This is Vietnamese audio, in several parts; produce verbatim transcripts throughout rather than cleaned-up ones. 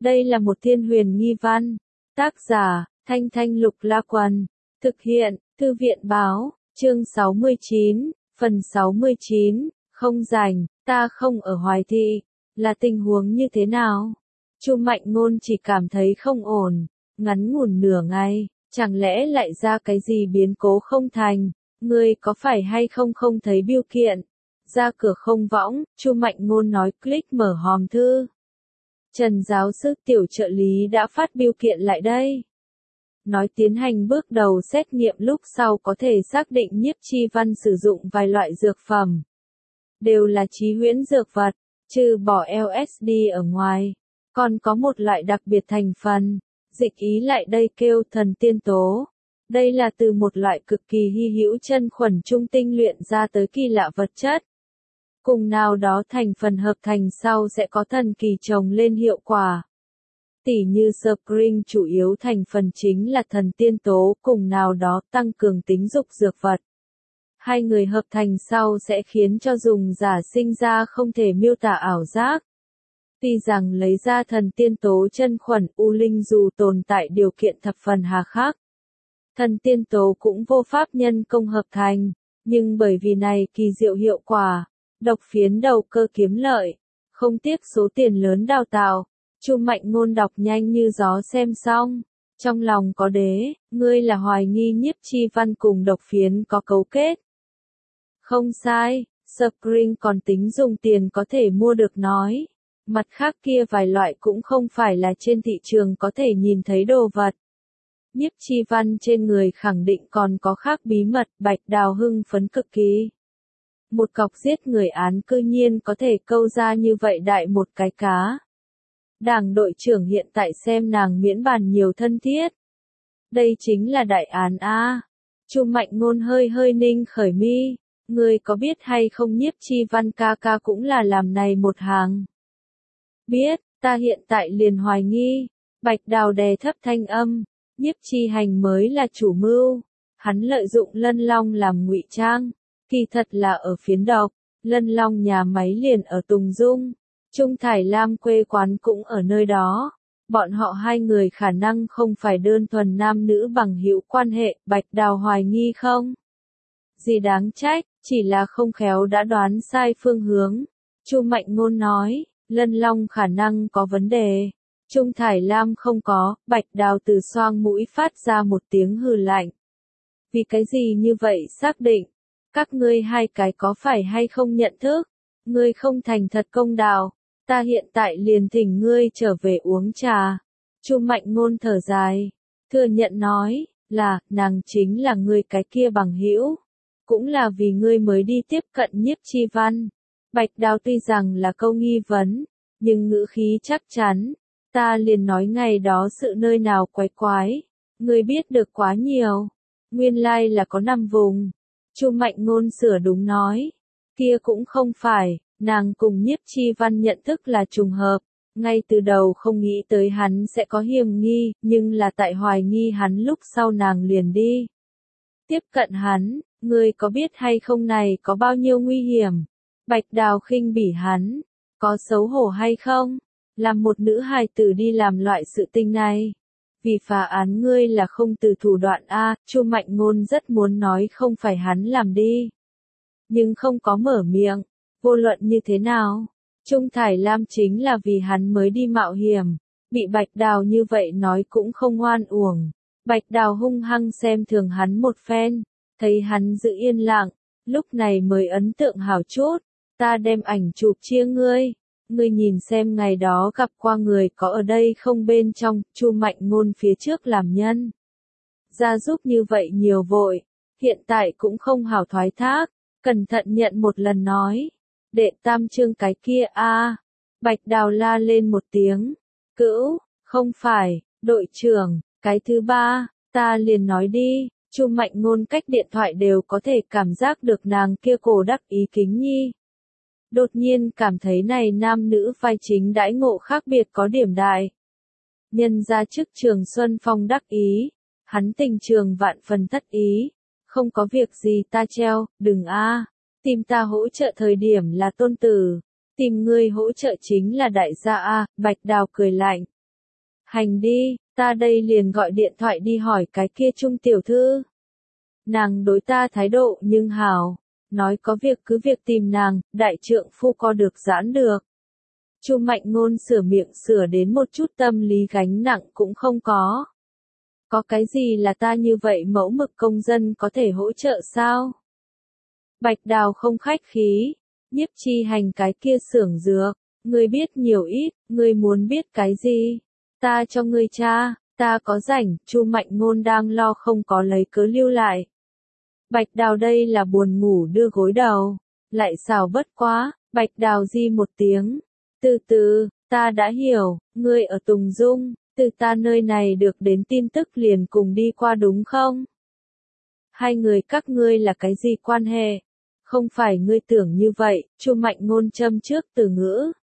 Đây là một thiên huyền nghi văn. Tác giả, Thanh Thanh Lục La Quần. Thực hiện, Thư viện Báo, chương sáu mươi chín, phần sáu mươi chín, không rảnh, ta không ở Hoài Thị. Là tình huống như thế nào? Chu Mạnh Ngôn chỉ cảm thấy không ổn, ngắn ngủn nửa ngày, chẳng lẽ lại ra cái gì biến cố không thành? Ngươi có phải hay không không thấy bưu kiện? Ra cửa không võng, Chu Mạnh Ngôn nói click mở hòm thư. Trần giáo sư tiểu trợ lý đã phát bưu kiện lại đây. Nói tiến hành bước đầu xét nghiệm lúc sau có thể xác định Nhiếp Chi Văn sử dụng vài loại dược phẩm. Đều là chí huyễn dược vật, trừ bỏ L S D ở ngoài. Còn có một loại đặc biệt thành phần, dịch ý lại đây kêu thần tiên tố. Đây là từ một loại cực kỳ hy hữu chân khuẩn trung tinh luyện ra tới kỳ lạ vật chất. Cùng nào đó thành phần hợp thành sau sẽ có thần kỳ trồng lên hiệu quả. Tỉ như Spring chủ yếu thành phần chính là thần tiên tố cùng nào đó tăng cường tính dục dược vật. Hai người hợp thành sau sẽ khiến cho dùng giả sinh ra không thể miêu tả ảo giác. Tuy rằng lấy ra thần tiên tố chân khuẩn U Linh dù tồn tại điều kiện thập phần hà khắc. Thần tiên tố cũng vô pháp nhân công hợp thành, nhưng bởi vì này kỳ diệu hiệu quả, độc phiến đầu cơ kiếm lợi, không tiếc số tiền lớn đào tạo. Chu Mạnh Ngôn đọc nhanh như gió xem xong, trong lòng có đế, ngươi là hoài nghi Nhiếp Chi Văn cùng độc phiến có cấu kết. Không sai, Spring còn tính dùng tiền có thể mua được nói. Mặt khác kia vài loại cũng không phải là trên thị trường có thể nhìn thấy đồ vật. Nhiếp Chi Văn trên người khẳng định còn có khác bí mật, Bạch Đào hưng phấn cực kỳ. Một cọc giết người án cư nhiên có thể câu ra như vậy đại một cái cá. Đảng đội trưởng hiện tại xem nàng miễn bàn nhiều thân thiết. Đây chính là đại án a. Chu Mạnh Ngôn hơi hơi ninh khởi mi, ngươi có biết hay không Nhiếp Chi Văn ca ca cũng là làm này một hàng. Biết, ta hiện tại liền hoài nghi. Bạch Đào đè thấp thanh âm, Nhiếp Chi Hành mới là chủ mưu. Hắn lợi dụng Lân Long làm ngụy trang, kỳ thật là ở phiến độc. Lân Long nhà máy liền ở Tùng Dung. Trung Thải Lam quê quán cũng ở nơi đó. Bọn họ hai người khả năng không phải đơn thuần nam nữ bằng hữu quan hệ, Bạch Đào hoài nghi không? Gì đáng trách, chỉ là không khéo đã đoán sai phương hướng. Chu Mạnh Ngôn nói, Lân Long khả năng có vấn đề. Trung Thải Lam không có, Bạch Đào từ xoang mũi phát ra một tiếng hừ lạnh. Vì cái gì như vậy xác định? Các ngươi hai cái có phải hay không nhận thức? Ngươi không thành thật công đạo. Ta hiện tại liền thỉnh ngươi trở về uống trà. Chu Mạnh Ngôn thở dài, thừa nhận nói, là, nàng chính là ngươi cái kia bằng hữu. Cũng là vì ngươi mới đi tiếp cận Nhiếp Chi Văn. Bạch Đào tuy rằng là câu nghi vấn, nhưng ngữ khí chắc chắn. Ta liền nói ngày đó sự nơi nào quái quái. Ngươi biết được quá nhiều. Nguyên lai là có năm vùng. Chu Mạnh Ngôn sửa đúng nói. Kia cũng không phải. Nàng cùng Nhiếp Chi Văn nhận thức là trùng hợp, ngay từ đầu không nghĩ tới hắn sẽ có hiểm nghi, nhưng là tại hoài nghi hắn lúc sau nàng liền đi. Tiếp cận hắn, ngươi có biết hay không này có bao nhiêu nguy hiểm? Bạch Đào khinh bỉ hắn, có xấu hổ hay không? Làm một nữ hài tử đi làm loại sự tình này. Vì phá án ngươi là không từ thủ đoạn a. Chu Mạnh Ngôn rất muốn nói không phải hắn làm đi, nhưng không có mở miệng. Vô luận như thế nào, Trung Thải Lam chính là vì hắn mới đi mạo hiểm, bị Bạch Đào như vậy nói cũng không oan uổng. Bạch Đào hung hăng xem thường hắn một phen, thấy hắn giữ yên lặng, lúc này mới ấn tượng hảo chút, ta đem ảnh chụp chia ngươi, ngươi nhìn xem ngày đó gặp qua người có ở đây không bên trong. Chu Mạnh Ngôn phía trước làm nhân ra giúp như vậy nhiều vội, hiện tại cũng không hảo thoái thác, cẩn thận nhận một lần nói. Đệ tam chương cái kia a. Bạch Đào la lên một tiếng. Cữu, không phải, đội trưởng, cái thứ ba, ta liền nói đi. Chu Mạnh Ngôn cách điện thoại đều có thể cảm giác được nàng kia cổ đắc ý kính nhi. Đột nhiên cảm thấy này nam nữ vai chính đãi ngộ khác biệt có điểm đại. Nhân ra chức Trường Xuân Phong đắc ý, hắn tình trường vạn phần thất ý. Không có việc gì ta treo, đừng a. Tìm ta hỗ trợ thời điểm là tôn tử, tìm ngươi hỗ trợ chính là đại gia a. Bạch Đào cười lạnh, Hành đi, ta đây liền gọi điện thoại đi hỏi cái kia Trung tiểu thư. Nàng đối ta thái độ nhưng hảo, nói có việc cứ việc tìm nàng, đại trượng phu co được giãn được. Chu Mạnh Ngôn sửa miệng sửa đến một chút tâm lý gánh nặng cũng không có. Có cái gì là ta như vậy mẫu mực công dân có thể hỗ trợ sao? Bạch Đào không khách khí, Nhiếp Chi Hành cái kia xưởng dược, ngươi biết nhiều ít, ngươi muốn biết cái gì? Ta cho ngươi tra, ta có rảnh, Chu Mạnh Ngôn đang lo không có lấy cớ lưu lại. Bạch Đào đây là buồn ngủ đưa gối đầu, lại xào bất quá, Bạch Đào di một tiếng. Từ từ, ta đã hiểu, ngươi ở Tùng Dung, từ ta nơi này được đến tin tức liền cùng đi qua đúng không? Hai người các ngươi là cái gì quan hệ? Không phải ngươi tưởng như vậy, Chu Mạnh Ngôn châm trước từ ngữ.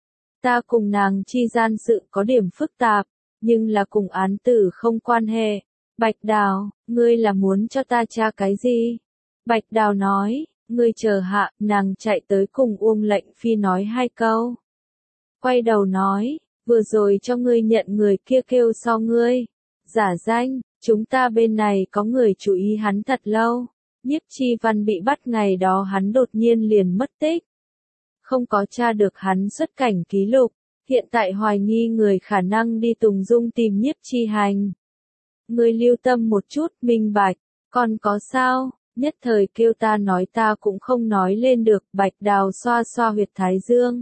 Ta cùng nàng chi gian sự có điểm phức tạp, nhưng là cùng án tử không quan hệ. Bạch Đào, ngươi là muốn cho ta tra cái gì? Bạch Đào nói, ngươi chờ hạ, nàng chạy tới cùng Uông Lệnh Phi nói hai câu. Quay đầu nói, vừa rồi cho ngươi nhận người kia kêu so ngươi. Giả danh, chúng ta bên này có người chú ý hắn thật lâu. Nhiếp Chi Văn bị bắt ngày đó hắn đột nhiên liền mất tích. Không có tra được hắn xuất cảnh ký lục, hiện tại hoài nghi người khả năng đi Tùng Dung tìm Nhiếp Chi Hành. Ngươi lưu tâm một chút, minh bạch, còn có sao, nhất thời kêu ta nói ta cũng không nói lên được, Bạch Đào xoa xoa huyệt thái dương.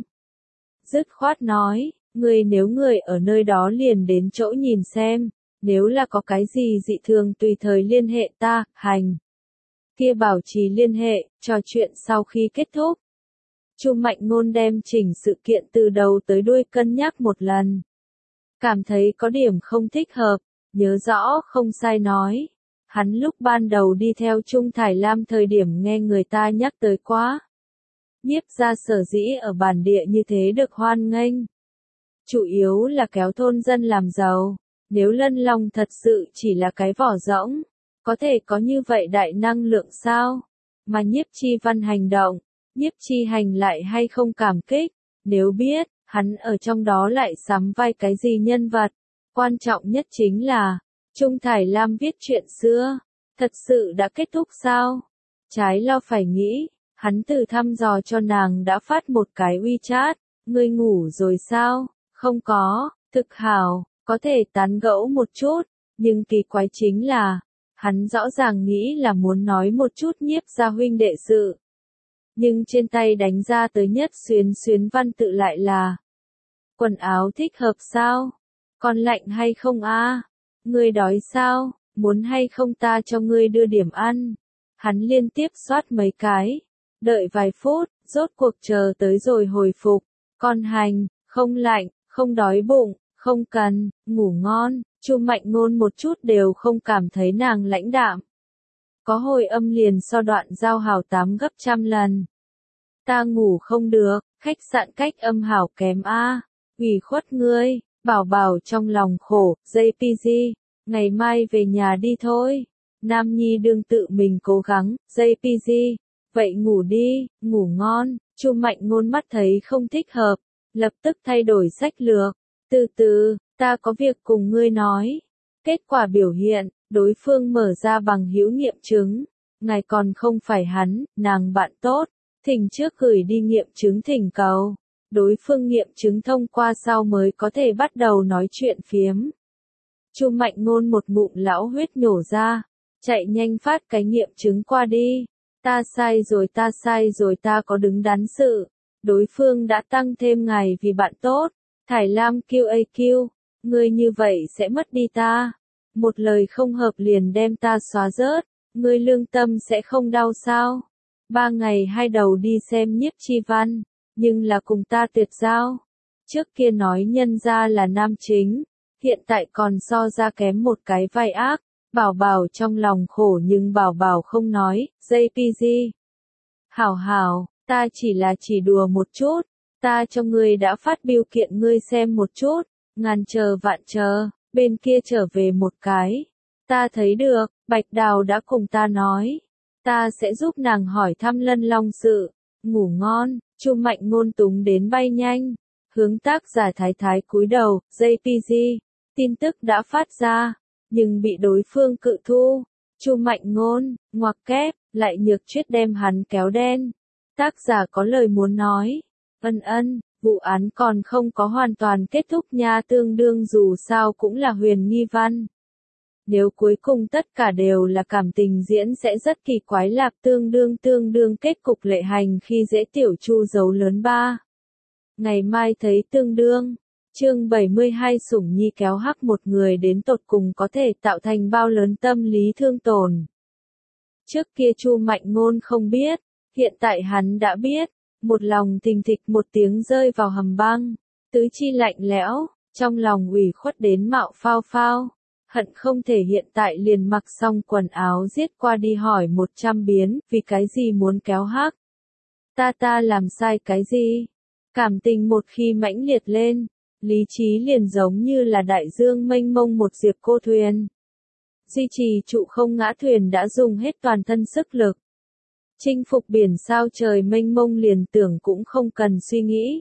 Dứt khoát nói, ngươi nếu người ở nơi đó liền đến chỗ nhìn xem, nếu là có cái gì dị thường tùy thời liên hệ ta, Hành. Kia bảo trì liên hệ, trò chuyện sau khi kết thúc. Chu Mạnh Ngôn đem chỉnh sự kiện từ đầu tới đuôi cân nhắc một lần. Cảm thấy có điểm không thích hợp, nhớ rõ không sai nói. Hắn lúc ban đầu đi theo Trung Thải Lam thời điểm nghe người ta nhắc tới quá. Nhiếp gia sở dĩ ở bản địa như thế được hoan nghênh. Chủ yếu là kéo thôn dân làm giàu, nếu Lân Long thật sự chỉ là cái vỏ rỗng, có thể có như vậy đại năng lượng sao? Mà Nhiếp Chi Văn hành động, Nhiếp Chi Hành lại hay không cảm kích, nếu biết, hắn ở trong đó lại sắm vai cái gì nhân vật. Quan trọng nhất chính là, Trung Thải Lam viết chuyện xưa, thật sự đã kết thúc sao? Trái lo phải nghĩ, hắn từ thăm dò cho nàng đã phát một cái WeChat, ngươi ngủ rồi sao? Không có, thực hảo, có thể tán gẫu một chút, nhưng kỳ quái chính là, hắn rõ ràng nghĩ là muốn nói một chút Nhiếp gia huynh đệ sự. Nhưng trên tay đánh ra tới nhất xuyến xuyến văn tự lại là, quần áo thích hợp sao? Còn lạnh hay không a? Ngươi đói sao? Muốn hay không ta cho ngươi đưa điểm ăn? Hắn liên tiếp soát mấy cái, đợi vài phút, rốt cuộc chờ tới rồi hồi phục. Con Hành, không lạnh, không đói bụng, không cần, ngủ ngon. Chu Mạnh Ngôn một chút đều không cảm thấy nàng lãnh đạm. Có hồi âm liền so đoạn giao hảo tám gấp trăm lần. Ta ngủ không được, khách sạn cách âm hảo kém a. Ủy khuất ngươi, bảo bảo trong lòng khổ, gi pê giê, ngày mai về nhà đi thôi. Nam Nhi đương tự mình cố gắng, gi pê giê, vậy ngủ đi, ngủ ngon. Chu Mạnh Ngôn mắt thấy không thích hợp, lập tức thay đổi sách lược. Từ từ, ta có việc cùng ngươi nói. Kết quả biểu hiện, đối phương mở ra bằng hữu nghiệm chứng. Ngài còn không phải hắn, nàng bạn tốt. Thỉnh trước gửi đi nghiệm chứng thỉnh cầu. Đối phương nghiệm chứng thông qua sau mới có thể bắt đầu nói chuyện phiếm. Chu Mạnh Ngôn một ngụm lão huyết nhổ ra. Chạy nhanh phát cái nghiệm chứng qua đi. Ta sai rồi ta sai rồi ta có đứng đắn sự. Đối phương đã tăng thêm ngày vì bạn tốt. Thải Lam quy a quy, ngươi như vậy sẽ mất đi ta. Một lời không hợp liền đem ta xóa rớt. Ngươi lương tâm sẽ không đau sao? Ba ngày hai đầu đi xem Nhiếp Chi Văn, nhưng là cùng ta tuyệt giao. Trước kia nói nhân ra là nam chính, hiện tại còn so ra kém một cái vai ác. Bảo bảo trong lòng khổ nhưng bảo bảo không nói, gi pê giê. Hảo hảo, ta chỉ là chỉ đùa một chút, ta cho ngươi đã phát biểu kiện ngươi xem một chút, ngàn chờ vạn chờ, bên kia trở về một cái. Ta thấy được, Bạch Đào đã cùng ta nói, ta sẽ giúp nàng hỏi thăm Lân Long sự, ngủ ngon. Chu Mạnh Ngôn túng đến bay nhanh, hướng tác giả thái thái cúi đầu, gi pê giê. Tin tức đã phát ra, nhưng bị đối phương cự thu. Chu Mạnh Ngôn, ngoặc kép, lại Nhược Triết đem hắn kéo đen. Tác giả có lời muốn nói. Ân ân, vụ án còn không có hoàn toàn kết thúc nha, tương đương dù sao cũng là huyền nghi văn. Nếu cuối cùng tất cả đều là cảm tình diễn sẽ rất kỳ quái, lạc tương đương tương đương kết cục lệ hành khi dễ tiểu Chu dấu lớn ba. Ngày mai thấy tương đương. Chương bảy mươi hai Sủng Nhi kéo hắc một người đến tột cùng có thể tạo thành bao lớn tâm lý thương tổn. Trước kia Chu Mạnh Ngôn không biết, hiện tại hắn đã biết, một lòng thình thịch một tiếng rơi vào hầm băng, tứ chi lạnh lẽo, trong lòng ủy khuất đến mạo phao phao, hận không thể hiện tại liền mặc xong quần áo giết qua đi hỏi một trăm biến, vì cái gì muốn kéo hắc? Ta ta làm sai cái gì? Cảm tình một khi mãnh liệt lên, lý trí liền giống như là đại dương mênh mông một diệp cô thuyền. Duy trì trụ không ngã thuyền đã dùng hết toàn thân sức lực. Chinh phục biển sao trời mênh mông liền tưởng cũng không cần suy nghĩ.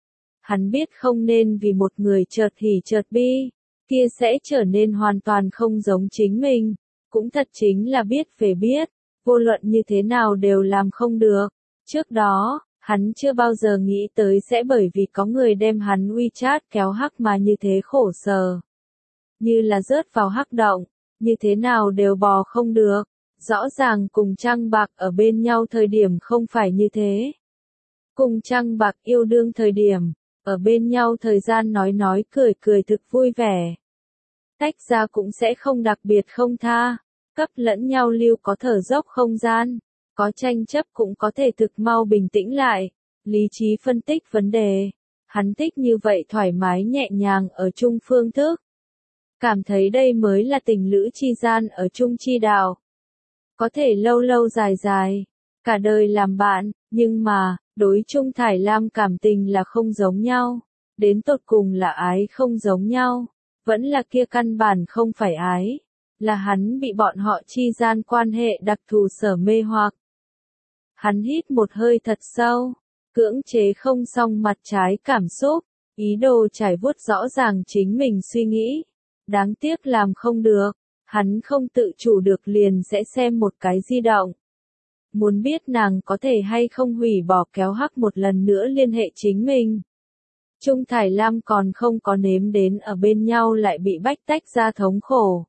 Hắn biết không nên vì một người chợt hỉ chợt bi, kia sẽ trở nên hoàn toàn không giống chính mình. Cũng thật chính là biết về biết, vô luận như thế nào đều làm không được. Trước đó, hắn chưa bao giờ nghĩ tới sẽ bởi vì có người đem hắn WeChat kéo hắc mà như thế khổ sở. Như là rớt vào hắc động, như thế nào đều bò không được. Rõ ràng cùng Trăng Bạc ở bên nhau thời điểm không phải như thế. Cùng Trăng Bạc yêu đương thời điểm, ở bên nhau thời gian nói nói cười cười thực vui vẻ. Tách ra cũng sẽ không đặc biệt không tha, cấp lẫn nhau lưu có thở dốc không gian, có tranh chấp cũng có thể thực mau bình tĩnh lại, lý trí phân tích vấn đề. Hắn thích như vậy thoải mái nhẹ nhàng ở chung phương thức. Cảm thấy đây mới là tình lữ chi gian ở chung chi đạo. Có thể lâu lâu dài dài, cả đời làm bạn, nhưng mà, đối chung Thải Lam cảm tình là không giống nhau. Đến tột cùng là ái không giống nhau, vẫn là kia căn bản không phải ái, là hắn bị bọn họ chi gian quan hệ đặc thù sở mê hoặc. Hắn hít một hơi thật sâu, cưỡng chế không xong mặt trái cảm xúc, ý đồ trải vuốt rõ ràng chính mình suy nghĩ. Đáng tiếc làm không được, hắn không tự chủ được liền sẽ xem một cái di động. Muốn biết nàng có thể hay không hủy bỏ kéo hắc một lần nữa liên hệ chính mình. Trung Thải Lam còn không có nếm đến ở bên nhau lại bị bách tách ra thống khổ.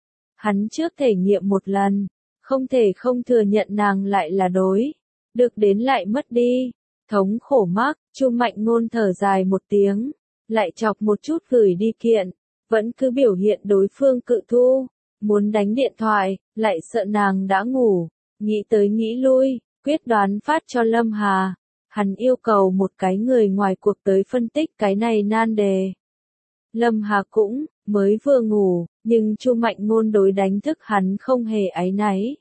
Hắn trước thể nghiệm một lần, không thể không thừa nhận nàng lại là đối. Được đến lại mất đi, thống khổ mắc, Chu Mạnh Ngôn thở dài một tiếng, lại chọc một chút gửi đi kiện, vẫn cứ biểu hiện đối phương cự thu, muốn đánh điện thoại, lại sợ nàng đã ngủ, nghĩ tới nghĩ lui, quyết đoán phát cho Lâm Hà. Hắn yêu cầu một cái người ngoài cuộc tới phân tích cái này nan đề. Lâm Hà cũng, mới vừa ngủ, nhưng Chu Mạnh Ngôn đối đánh thức hắn không hề áy náy.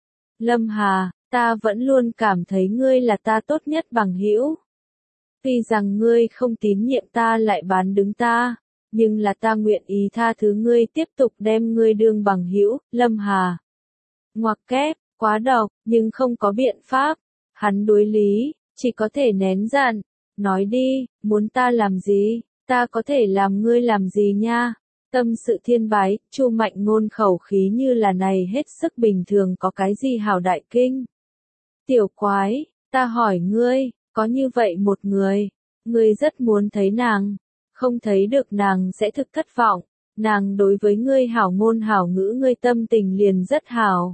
Lâm Hà, ta vẫn luôn cảm thấy ngươi là ta tốt nhất bằng hữu. Tuy rằng ngươi không tín nhiệm ta lại bán đứng ta, nhưng là ta nguyện ý tha thứ ngươi tiếp tục đem ngươi đương bằng hữu, Lâm Hà. Ngoặc kép, quá độc, nhưng không có biện pháp. Hắn đối lý, chỉ có thể nén giận. Nói đi, muốn ta làm gì, ta có thể làm ngươi làm gì nha. Tâm sự thiên bái, Chu Mạnh Ngôn khẩu khí như là này hết sức bình thường, có cái gì hào đại kinh. Tiểu quái, ta hỏi ngươi, có như vậy một người, ngươi rất muốn thấy nàng, không thấy được nàng sẽ thực thất vọng, nàng đối với ngươi hảo ngôn hảo ngữ ngươi tâm tình liền rất hảo.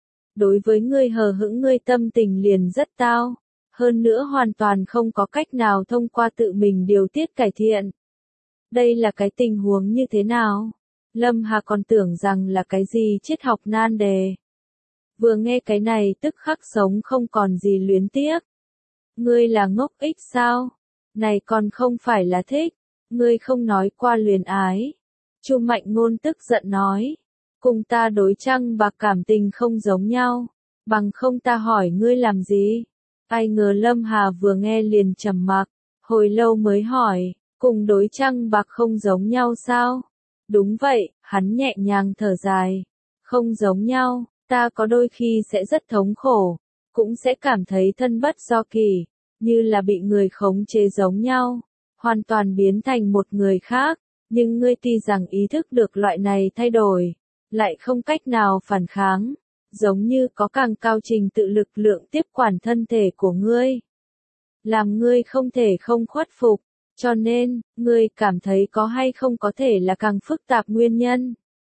Đối với ngươi hờ hững ngươi tâm tình liền rất tao, hơn nữa hoàn toàn không có cách nào thông qua tự mình điều tiết cải thiện. Đây là cái tình huống như thế nào? Lâm Hà còn tưởng rằng là cái gì triết học nan đề. Vừa nghe cái này tức khắc sống không còn gì luyến tiếc. Ngươi là ngốc ích sao? Này còn không phải là thích. Ngươi không nói qua luyến ái. Chu Mạnh Ngôn tức giận nói. Cùng ta đối Trăng Bạc cảm tình không giống nhau. Bằng không ta hỏi ngươi làm gì? Ai ngờ Lâm Hà vừa nghe liền trầm mặc. Hồi lâu mới hỏi. Cùng đối Trăng Bạc không giống nhau sao? Đúng vậy, hắn nhẹ nhàng thở dài. Không giống nhau, ta có đôi khi sẽ rất thống khổ, cũng sẽ cảm thấy thân bất do kỳ, như là bị người khống chế giống nhau, hoàn toàn biến thành một người khác. Nhưng ngươi tuy rằng ý thức được loại này thay đổi, lại không cách nào phản kháng, giống như có càng cao trình tự lực lượng tiếp quản thân thể của ngươi. Làm ngươi không thể không khuất phục, cho nên, ngươi cảm thấy có hay không có thể là càng phức tạp nguyên nhân.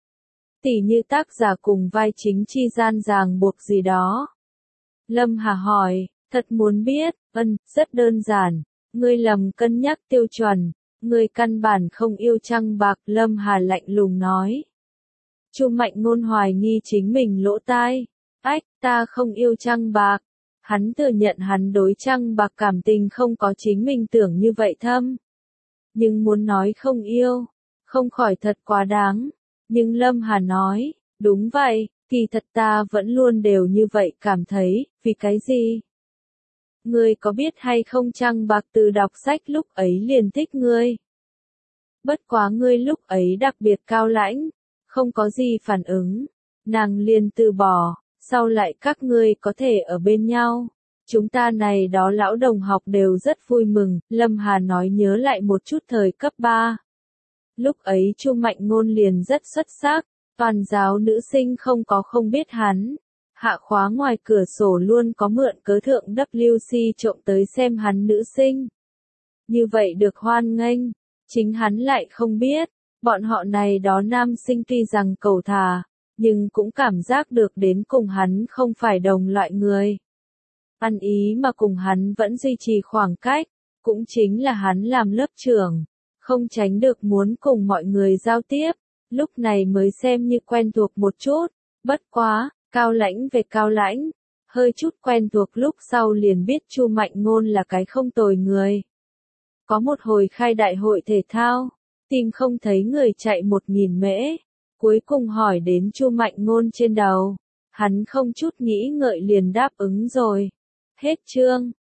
Tỉ như tác giả cùng vai chính chi gian ràng buộc gì đó. Lâm Hà hỏi, thật muốn biết, ân, rất đơn giản, ngươi lầm cân nhắc tiêu chuẩn, ngươi căn bản không yêu trăng bạc, Lâm Hà lạnh lùng nói. Chu Mạnh Ngôn hoài nghi chính mình lỗ tai, ách, ta không yêu trăng bạc. Hắn thừa nhận hắn đối trăng bạc cảm tình không có chính mình tưởng như vậy thâm. Nhưng muốn nói không yêu, không khỏi thật quá đáng. Nhưng Lâm Hà nói, đúng vậy, kỳ thật ta vẫn luôn đều như vậy cảm thấy, vì cái gì? Ngươi có biết hay không trăng bạc từ đọc sách lúc ấy liền thích ngươi. Bất quá ngươi lúc ấy đặc biệt cao lãnh, không có gì phản ứng, nàng liền từ bỏ, sau lại các ngươi có thể ở bên nhau. Chúng ta này đó lão đồng học đều rất vui mừng, Lâm Hà nói nhớ lại một chút thời cấp ba. Lúc ấy Chu Mạnh Ngôn liền rất xuất sắc, toàn giáo nữ sinh không có không biết hắn. Hạ khóa ngoài cửa sổ luôn có mượn cớ thượng W C trộm tới xem hắn nữ sinh. Như vậy được hoan nghênh, chính hắn lại không biết, bọn họ này đó nam sinh tuy rằng cầu thả, nhưng cũng cảm giác được đến cùng hắn không phải đồng loại người. Ăn ý mà cùng hắn vẫn duy trì khoảng cách, cũng chính là hắn làm lớp trưởng, không tránh được muốn cùng mọi người giao tiếp, lúc này mới xem như quen thuộc một chút, bất quá, cao lãnh về cao lãnh, hơi chút quen thuộc lúc sau liền biết Chu Mạnh Ngôn là cái không tồi người. Có một hồi khai đại hội thể thao, tìm không thấy người chạy một nghìn mễ, cuối cùng hỏi đến Chu Mạnh Ngôn trên đầu, hắn không chút nghĩ ngợi liền đáp ứng rồi. Hết chương.